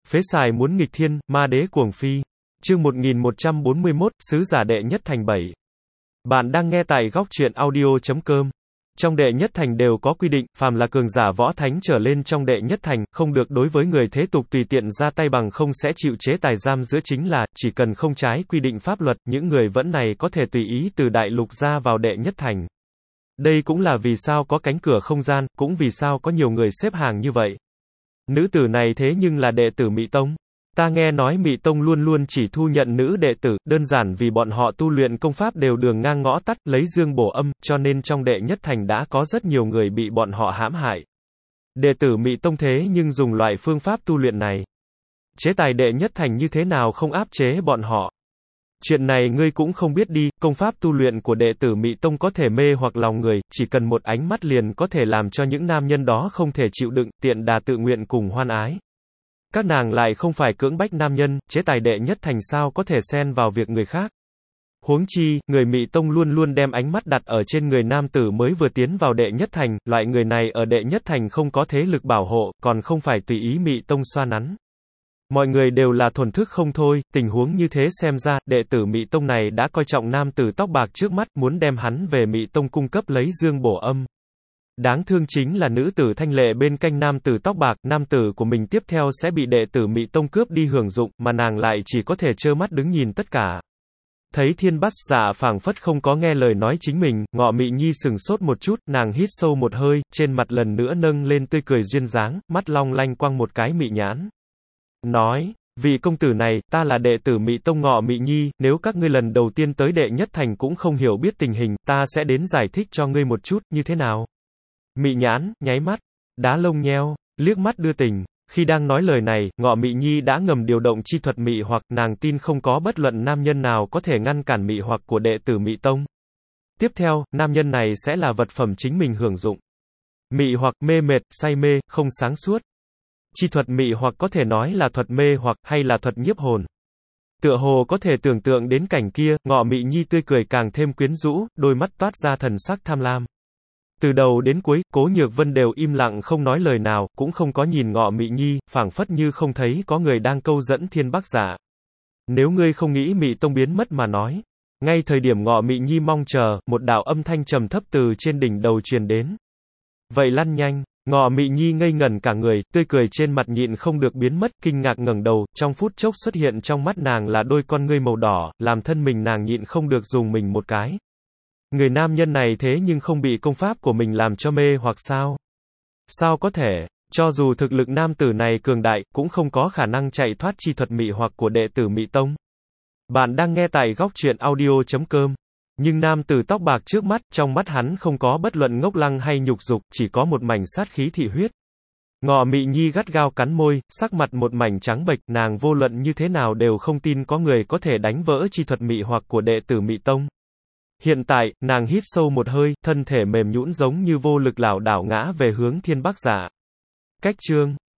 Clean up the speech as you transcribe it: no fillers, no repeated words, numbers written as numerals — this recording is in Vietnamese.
Phế xài muốn nghịch thiên, ma đế cuồng phi. Chương 1141, sứ giả đệ nhất thành 7. Bạn đang nghe tại góc truyện audio.com. Trong đệ nhất thành đều có quy định, phàm là cường giả võ thánh trở lên trong đệ nhất thành, không được đối với người thế tục tùy tiện ra tay bằng không sẽ chịu chế tài giam giữ, chính là, chỉ cần không trái quy định pháp luật, những người vẫn này có thể tùy ý từ đại lục ra vào đệ nhất thành. Đây cũng là vì sao có cánh cửa không gian, cũng vì sao có nhiều người xếp hàng như vậy. Nữ tử này thế nhưng là đệ tử Mị Tông. Ta nghe nói Mị Tông luôn luôn chỉ thu nhận nữ đệ tử, đơn giản vì bọn họ tu luyện công pháp đều đường ngang ngõ tắt, lấy dương bổ âm, cho nên trong đệ nhất thành đã có rất nhiều người bị bọn họ hãm hại. Đệ tử Mị Tông thế nhưng dùng loại phương pháp tu luyện này. Chế tài đệ nhất thành như thế nào không áp chế bọn họ? Chuyện này ngươi cũng không biết đi, công pháp tu luyện của đệ tử Mị Tông có thể mê hoặc lòng người, chỉ cần một ánh mắt liền có thể làm cho những nam nhân đó không thể chịu đựng, tiện đà tự nguyện cùng hoan ái. Các nàng lại không phải cưỡng bách nam nhân, chế tài đệ nhất thành sao có thể xen vào việc người khác. Huống chi, người Mị Tông luôn luôn đem ánh mắt đặt ở trên người nam tử mới vừa tiến vào đệ nhất thành, loại người này ở đệ nhất thành không có thế lực bảo hộ, còn không phải tùy ý Mị Tông xoa nắn. Mọi người đều là thuần thức không thôi, tình huống như thế xem ra, đệ tử Mị Tông này đã coi trọng nam tử tóc bạc trước mắt, muốn đem hắn về Mị Tông cung cấp lấy dương bổ âm. Đáng thương chính là nữ tử thanh lệ bên cạnh nam tử tóc bạc, nam tử của mình tiếp theo sẽ bị đệ tử Mị Tông cướp đi hưởng dụng, mà nàng lại chỉ có thể trơ mắt đứng nhìn tất cả. Thấy Thiên Bát Dạ phảng phất không có nghe lời nói chính mình, Ngọ Mị Nhi sừng sốt một chút, nàng hít sâu một hơi, trên mặt lần nữa nâng lên tươi cười duyên dáng, mắt long lanh quang một cái mị nhãn. Nói, vị công tử này, ta là đệ tử Mị Tông Ngọ Mị Nhi, nếu các ngươi lần đầu tiên tới đệ nhất thành cũng không hiểu biết tình hình, ta sẽ đến giải thích cho ngươi một chút, như thế nào? Mị nhãn, nháy mắt, đá lông nheo, liếc mắt đưa tình. Khi đang nói lời này, Ngọ Mị Nhi đã ngầm điều động chi thuật mị hoặc, nàng tin không có bất luận nam nhân nào có thể ngăn cản mị hoặc của đệ tử Mị Tông. Tiếp theo, nam nhân này sẽ là vật phẩm chính mình hưởng dụng. Mị hoặc, mê mệt, say mê, không sáng suốt. Chi thuật mị hoặc có thể nói là thuật mê hoặc, hay là thuật nhiếp hồn. Tựa hồ có thể tưởng tượng đến cảnh kia, Ngọ Mị Nhi tươi cười càng thêm quyến rũ, đôi mắt toát ra thần sắc tham lam. Từ đầu đến cuối, Cố Nhược Vân đều im lặng không nói lời nào, cũng không có nhìn Ngọ Mị Nhi, phảng phất như không thấy có người đang câu dẫn Thiên Bát Dạ. Nếu ngươi không nghĩ Mị Tông biến mất mà nói. Ngay thời điểm Ngọ Mị Nhi mong chờ, một đạo âm thanh trầm thấp từ trên đỉnh đầu truyền đến. Vậy lăn nhanh. Ngọ Mị Nhi ngây ngẩn cả người, tươi cười trên mặt nhịn không được biến mất, kinh ngạc ngẩng đầu, trong phút chốc xuất hiện trong mắt nàng là đôi con ngươi màu đỏ, làm thân mình nàng nhịn không được dùng mình một cái. Người nam nhân này thế nhưng không bị công pháp của mình làm cho mê hoặc sao? Sao có thể, cho dù thực lực nam tử này cường đại, cũng không có khả năng chạy thoát chi thuật mị hoặc của đệ tử Mị Tông. Bạn đang nghe tại góc truyện audio.com. Nhưng nam tử tóc bạc trước mắt, trong mắt hắn không có bất luận ngốc lăng hay nhục dục, chỉ có một mảnh sát khí thị huyết. Ngọ Mị Nhi gắt gao cắn môi, sắc mặt một mảnh trắng bệch, nàng vô luận như thế nào đều không tin có người có thể đánh vỡ chi thuật mị hoặc của đệ tử Mị Tông. Hiện tại, nàng hít sâu một hơi, thân thể mềm nhũn giống như vô lực lảo đảo ngã về hướng Thiên Bát Dạ. Cách chương